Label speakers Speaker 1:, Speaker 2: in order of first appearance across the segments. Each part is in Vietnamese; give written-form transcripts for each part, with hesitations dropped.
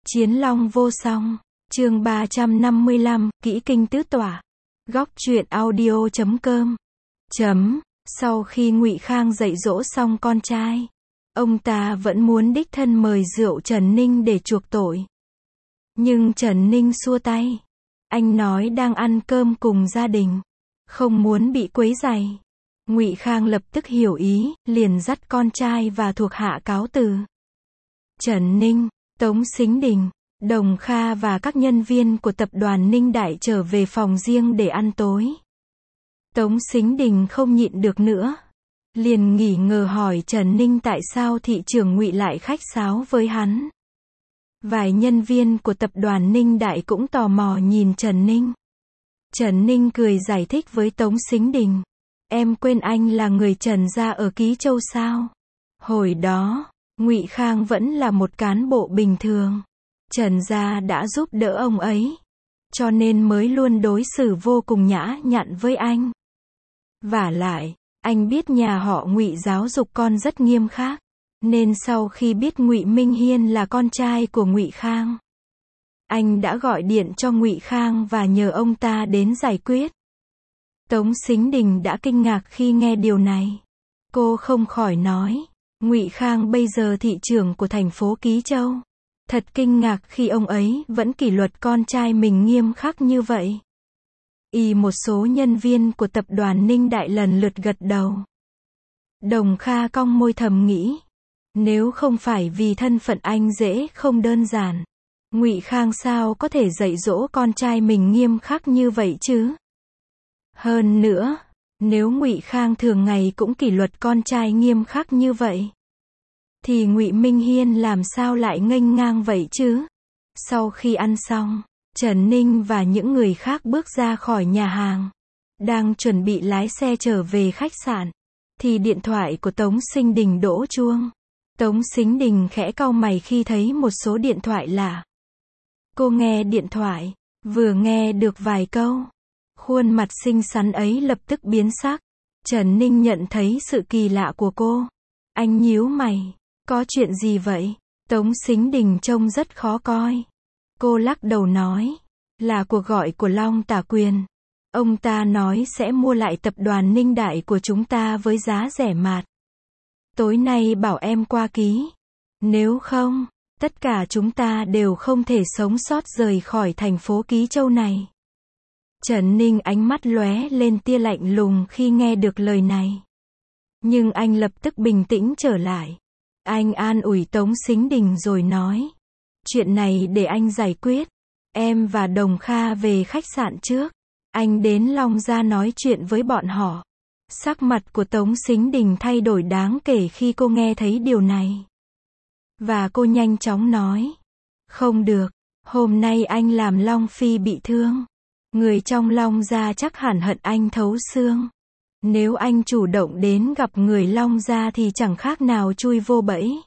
Speaker 1: Chiến long vô song. Chương 355, Kỹ kinh tứ tỏa. Góc truyện audio.com. Sau khi Ngụy Khang dạy dỗ xong con trai, ông ta vẫn muốn đích thân mời rượu Trần Ninh để chuộc tội. Nhưng Trần Ninh xua tay. Anh nói đang ăn cơm cùng gia đình, không muốn bị quấy rầy. Ngụy Khang lập tức hiểu ý, liền dắt con trai và thuộc hạ cáo từ. Trần Ninh, Tống Sính Đình, Đồng Kha và các nhân viên của tập đoàn Ninh Đại trở về phòng riêng để ăn tối. Tống Sính Đình không nhịn được nữa, liền nghỉ ngờ hỏi Trần Ninh tại sao thị trưởng Ngụy lại khách sáo với hắn. Vài nhân viên của tập đoàn Ninh Đại cũng tò mò nhìn Trần Ninh. Trần Ninh cười giải thích với Tống Sính Đình. Em quên anh là người Trần gia ở Ký Châu sao? Hồi đó, Ngụy Khang vẫn là một cán bộ bình thường. Trần gia đã giúp đỡ ông ấy, cho nên mới luôn đối xử vô cùng nhã nhặn với anh. Vả lại, anh biết nhà họ Ngụy giáo dục con rất nghiêm khắc, nên sau khi biết Ngụy Minh Hiên là con trai của Ngụy Khang, anh đã gọi điện cho Ngụy Khang và nhờ ông ta đến giải quyết. Tống Sính Đình đã kinh ngạc khi nghe điều này. Cô không khỏi nói, Ngụy Khang bây giờ thị trưởng của thành phố Ký Châu. Thật kinh ngạc khi ông ấy vẫn kỷ luật con trai mình nghiêm khắc như vậy. Một số nhân viên của tập đoàn Ninh Đại lần lượt gật đầu. Đồng Kha cong môi thầm nghĩ, nếu không phải vì thân phận anh dễ không đơn giản, Ngụy Khang sao có thể dạy dỗ con trai mình nghiêm khắc như vậy chứ? Hơn nữa, nếu Ngụy Khang thường ngày cũng kỷ luật con trai nghiêm khắc như vậy, thì Ngụy Minh Hiên làm sao lại nghênh ngang vậy chứ? Sau khi ăn xong, Trần Ninh và những người khác bước ra khỏi nhà hàng, đang chuẩn bị lái xe trở về khách sạn, thì điện thoại của Tống Sính Đình đổ chuông. Tống Sính Đình khẽ cau mày khi thấy một số điện thoại lạ. Cô nghe điện thoại, vừa nghe được vài câu, khuôn mặt xinh xắn ấy lập tức biến sắc. Trần Ninh nhận thấy sự kỳ lạ của cô. Anh nhíu mày, có chuyện gì vậy? Tống Sính Đình trông rất khó coi. Cô lắc đầu nói, là cuộc gọi của Long Tả Quyền. Ông ta nói sẽ mua lại tập đoàn Ninh Đại của chúng ta với giá rẻ mạt. Tối nay bảo em qua ký. Nếu không, tất cả chúng ta đều không thể sống sót rời khỏi thành phố Ký Châu này. Trần Ninh ánh mắt lóe lên tia lạnh lùng khi nghe được lời này. Nhưng anh lập tức bình tĩnh trở lại. Anh an ủi Tống Sính Đình rồi nói, chuyện này để anh giải quyết. Em và Đồng Kha về khách sạn trước. Anh đến Long Gia nói chuyện với bọn họ. Sắc mặt của Tống Sính Đình thay đổi đáng kể khi cô nghe thấy điều này. Và cô nhanh chóng nói, không được, hôm nay anh làm Long Phi bị thương. Người trong Long Gia chắc hẳn hận anh thấu xương. Nếu anh chủ động đến gặp người Long Gia thì chẳng khác nào chui vô bẫy.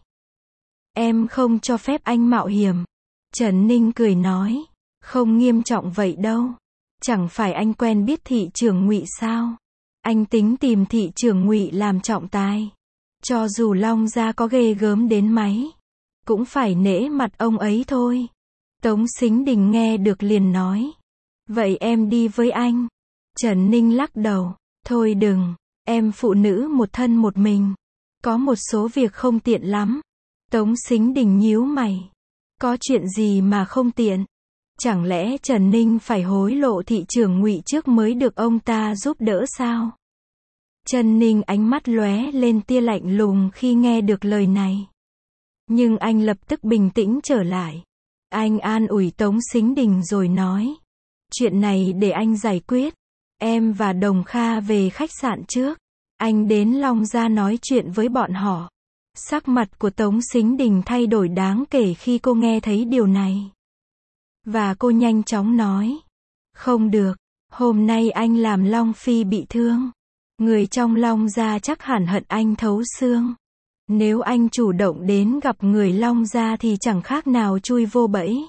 Speaker 1: Em không cho phép anh mạo hiểm. Trần Ninh cười nói, không nghiêm trọng vậy đâu. Chẳng phải anh quen biết thị trưởng Ngụy sao? Anh tính tìm thị trưởng Ngụy làm trọng tài. Cho dù Long Gia có ghê gớm đến mấy, cũng phải nể mặt ông ấy thôi. Tống Sính Đình nghe được liền nói, vậy em đi với anh. Trần Ninh lắc đầu, thôi đừng, em phụ nữ một thân một mình, có một số việc không tiện lắm. Tống Sính Đình nhíu mày, có chuyện gì mà không tiện? Chẳng lẽ Trần Ninh phải hối lộ thị trưởng Ngụy trước mới được ông ta giúp đỡ sao? Trần Ninh ánh mắt lóe lên tia lạnh lùng khi nghe được lời này. Nhưng anh lập tức bình tĩnh trở lại. Anh an ủi Tống Sính Đình rồi nói, chuyện này để anh giải quyết. Em và Đồng Kha về khách sạn trước. Anh đến Long Gia nói chuyện với bọn họ. Sắc mặt của Tống Sính Đình thay đổi đáng kể khi cô nghe thấy điều này. Và cô nhanh chóng nói, không được, hôm nay anh làm Long Phi bị thương. Người trong Long Gia chắc hẳn hận anh thấu xương. Nếu anh chủ động đến gặp người Long Gia thì chẳng khác nào chui vô bẫy.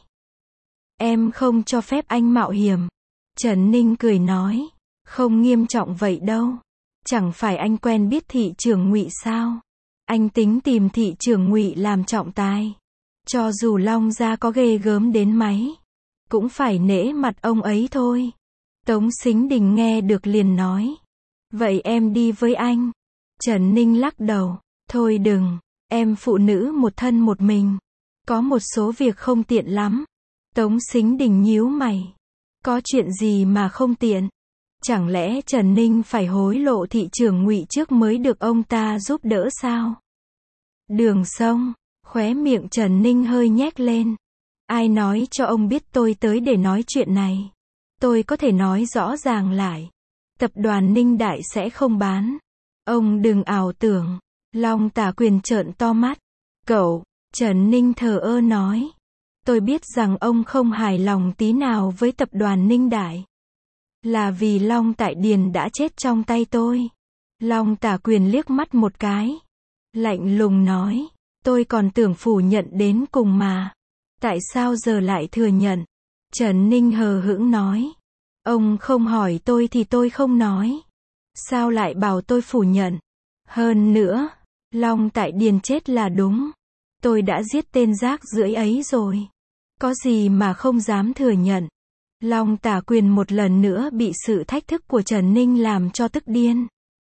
Speaker 1: Em không cho phép anh mạo hiểm. Trần Ninh cười nói, không nghiêm trọng vậy đâu. Chẳng phải anh quen biết thị trưởng Ngụy sao? Anh tính tìm thị trưởng Ngụy làm trọng tài. Cho dù Long gia có ghê gớm đến mấy, cũng phải nể mặt ông ấy thôi. Tống Sính Đình nghe được liền nói. Vậy em đi với anh. Trần Ninh lắc đầu. Thôi đừng, em phụ nữ một thân một mình. Có một số việc không tiện lắm. Tống Sính Đình nhíu mày. Có chuyện gì mà không tiện? Chẳng lẽ Trần Ninh phải hối lộ thị trưởng Ngụy trước mới được ông ta giúp đỡ sao? Đường Sông, khóe miệng Trần Ninh hơi nhếch lên. Ai nói cho ông biết tôi tới để nói chuyện này? Tôi có thể nói rõ ràng lại. Tập đoàn Ninh Đại sẽ không bán. Ông đừng ảo tưởng. Long Tả Quyền trợn to mắt. Cậu, Trần Ninh thờ ơ nói. Tôi biết rằng ông không hài lòng tí nào với tập đoàn Ninh Đại. Là vì Long Tại Điền đã chết trong tay tôi. Long Tả Quyền liếc mắt một cái. Lạnh lùng nói. Tôi còn tưởng phủ nhận đến cùng mà. Tại sao giờ lại thừa nhận? Trần Ninh hờ hững nói. Ông không hỏi tôi thì tôi không nói. Sao lại bảo tôi phủ nhận? Hơn nữa, Long Tại Điền chết là đúng. Tôi đã giết tên rác rưởi ấy rồi. Có gì mà không dám thừa nhận? Long Tả Quyền một lần nữa bị sự thách thức của Trần Ninh làm cho tức điên.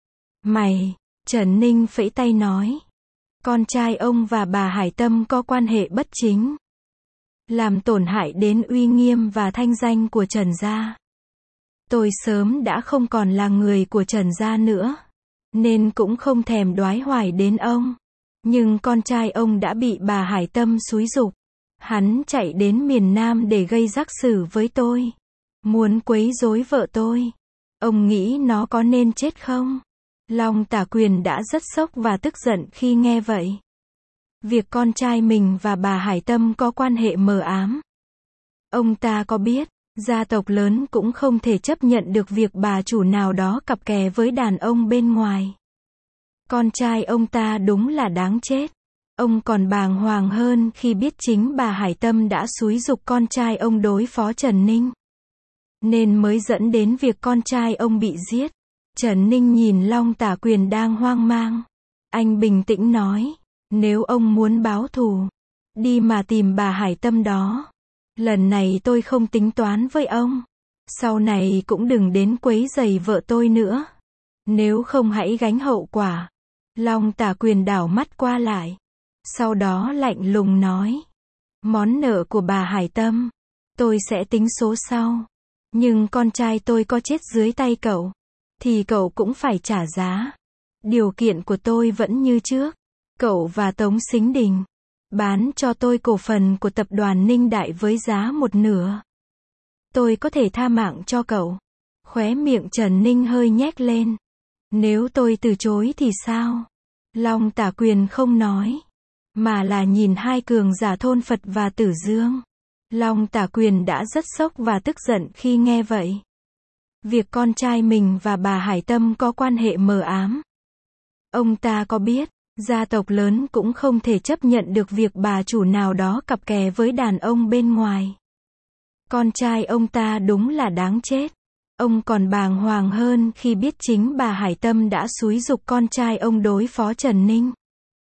Speaker 1: Mày, Trần Ninh phẩy tay nói. Con trai ông và bà Hải Tâm có quan hệ bất chính. Làm tổn hại đến uy nghiêm và thanh danh của Trần gia. Tôi sớm đã không còn là người của Trần gia nữa. Nên cũng không thèm đoái hoài đến ông. Nhưng con trai ông đã bị bà Hải Tâm xúi giục. Hắn chạy đến miền Nam để gây rắc rối với tôi. Muốn quấy rối vợ tôi. Ông nghĩ nó có nên chết không? Long Tả Quyền đã rất sốc và tức giận khi nghe vậy. Việc con trai mình và bà Hải Tâm có quan hệ mờ ám. Ông ta có biết, gia tộc lớn cũng không thể chấp nhận được việc bà chủ nào đó cặp kè với đàn ông bên ngoài. Con trai ông ta đúng là đáng chết. Ông còn bàng hoàng hơn khi biết chính bà Hải Tâm đã xúi giục con trai ông đối phó Trần Ninh. Nên mới dẫn đến việc con trai ông bị giết. Trần Ninh nhìn Long Tả Quyền đang hoang mang. Anh bình tĩnh nói. Nếu ông muốn báo thù, đi mà tìm bà Hải Tâm đó. Lần này tôi không tính toán với ông. Sau này cũng đừng đến quấy rầy vợ tôi nữa. Nếu không hãy gánh hậu quả. Long Tả Quyền đảo mắt qua lại. Sau đó lạnh lùng nói. Món nợ của bà Hải Tâm, tôi sẽ tính số sau. Nhưng con trai tôi có chết dưới tay cậu, thì cậu cũng phải trả giá. Điều kiện của tôi vẫn như trước. Cậu và Tống Sính Đình bán cho tôi cổ phần của tập đoàn Ninh Đại với giá 1/2. Tôi có thể tha mạng cho cậu. Khóe miệng Trần Ninh hơi nhếch lên. Nếu tôi từ chối thì sao? Long Tả Quyền không nói, mà là nhìn hai cường giả Thôn Phật và Tử Dương. Long Tả Quyền đã rất sốc và tức giận khi nghe vậy. Việc con trai mình và bà Hải Tâm có quan hệ mờ ám. Ông ta có biết, gia tộc lớn cũng không thể chấp nhận được việc bà chủ nào đó cặp kè với đàn ông bên ngoài. Con trai ông ta đúng là đáng chết. Ông còn bàng hoàng hơn khi biết chính bà Hải Tâm đã xúi giục con trai ông đối phó Trần Ninh.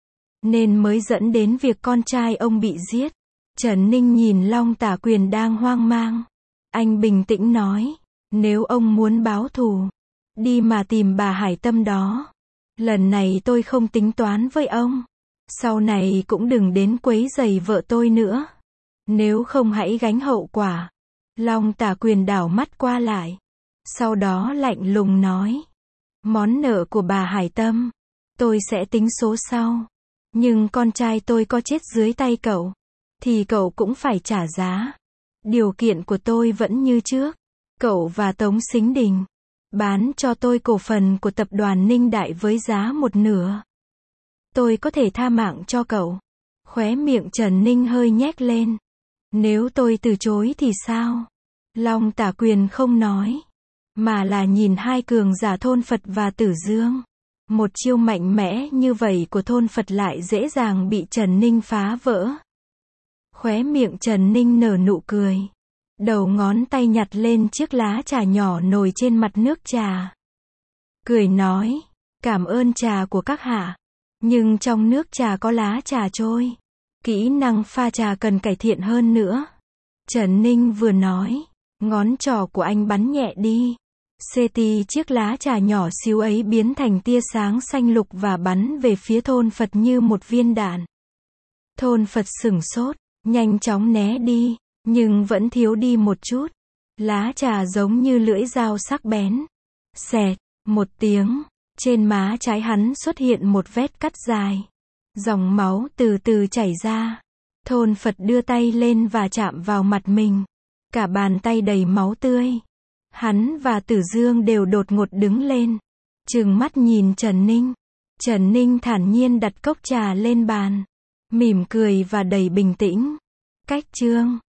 Speaker 1: Nên mới dẫn đến việc con trai ông bị giết. Trần Ninh nhìn Long Tả Quyền đang hoang mang. Anh bình tĩnh nói. Nếu ông muốn báo thù, đi mà tìm bà Hải Tâm đó. Lần này tôi không tính toán với ông. Sau này cũng đừng đến quấy rầy vợ tôi nữa. Nếu không hãy gánh hậu quả. Long Tả Quyền đảo mắt qua lại. Sau đó lạnh lùng nói. Món nợ của bà Hải Tâm, tôi sẽ tính số sau. Nhưng con trai tôi có chết dưới tay cậu, thì cậu cũng phải trả giá. Điều kiện của tôi vẫn như trước. Cậu và Tống Sính Đình bán cho tôi cổ phần của tập đoàn Ninh Đại với giá 1/2. Tôi có thể tha mạng cho cậu. Khóe miệng Trần Ninh hơi nhếch lên. Nếu tôi từ chối thì sao? Long Tả Quyền không nói, mà là nhìn hai cường giả Thôn Phật và Tử Dương. Một chiêu mạnh mẽ như vậy của Thôn Phật lại dễ dàng bị Trần Ninh phá vỡ. Khóe miệng Trần Ninh nở nụ cười. Đầu ngón tay nhặt lên chiếc lá trà nhỏ nồi trên mặt nước trà. Cười nói, cảm ơn trà của các hạ. Nhưng trong nước trà có lá trà trôi. Kỹ năng pha trà cần cải thiện hơn nữa. Trần Ninh vừa nói, ngón trỏ của anh bắn nhẹ đi. Seti chiếc lá trà nhỏ xíu ấy biến thành tia sáng xanh lục và bắn về phía thôn Phật như một viên đạn. Thôn Phật sửng sốt, nhanh chóng né đi, nhưng vẫn thiếu đi một chút. Lá trà giống như lưỡi dao sắc bén. Xẹt, một tiếng, trên má trái hắn xuất hiện một vết cắt dài. Dòng máu từ từ chảy ra. Thôn Phật đưa tay lên và chạm vào mặt mình. Cả bàn tay đầy máu tươi. Hắn và Tử Dương đều đột ngột đứng lên. Trừng mắt nhìn Trần Ninh. Trần Ninh thản nhiên đặt cốc trà lên bàn. Mỉm cười và đầy bình tĩnh. Cách chương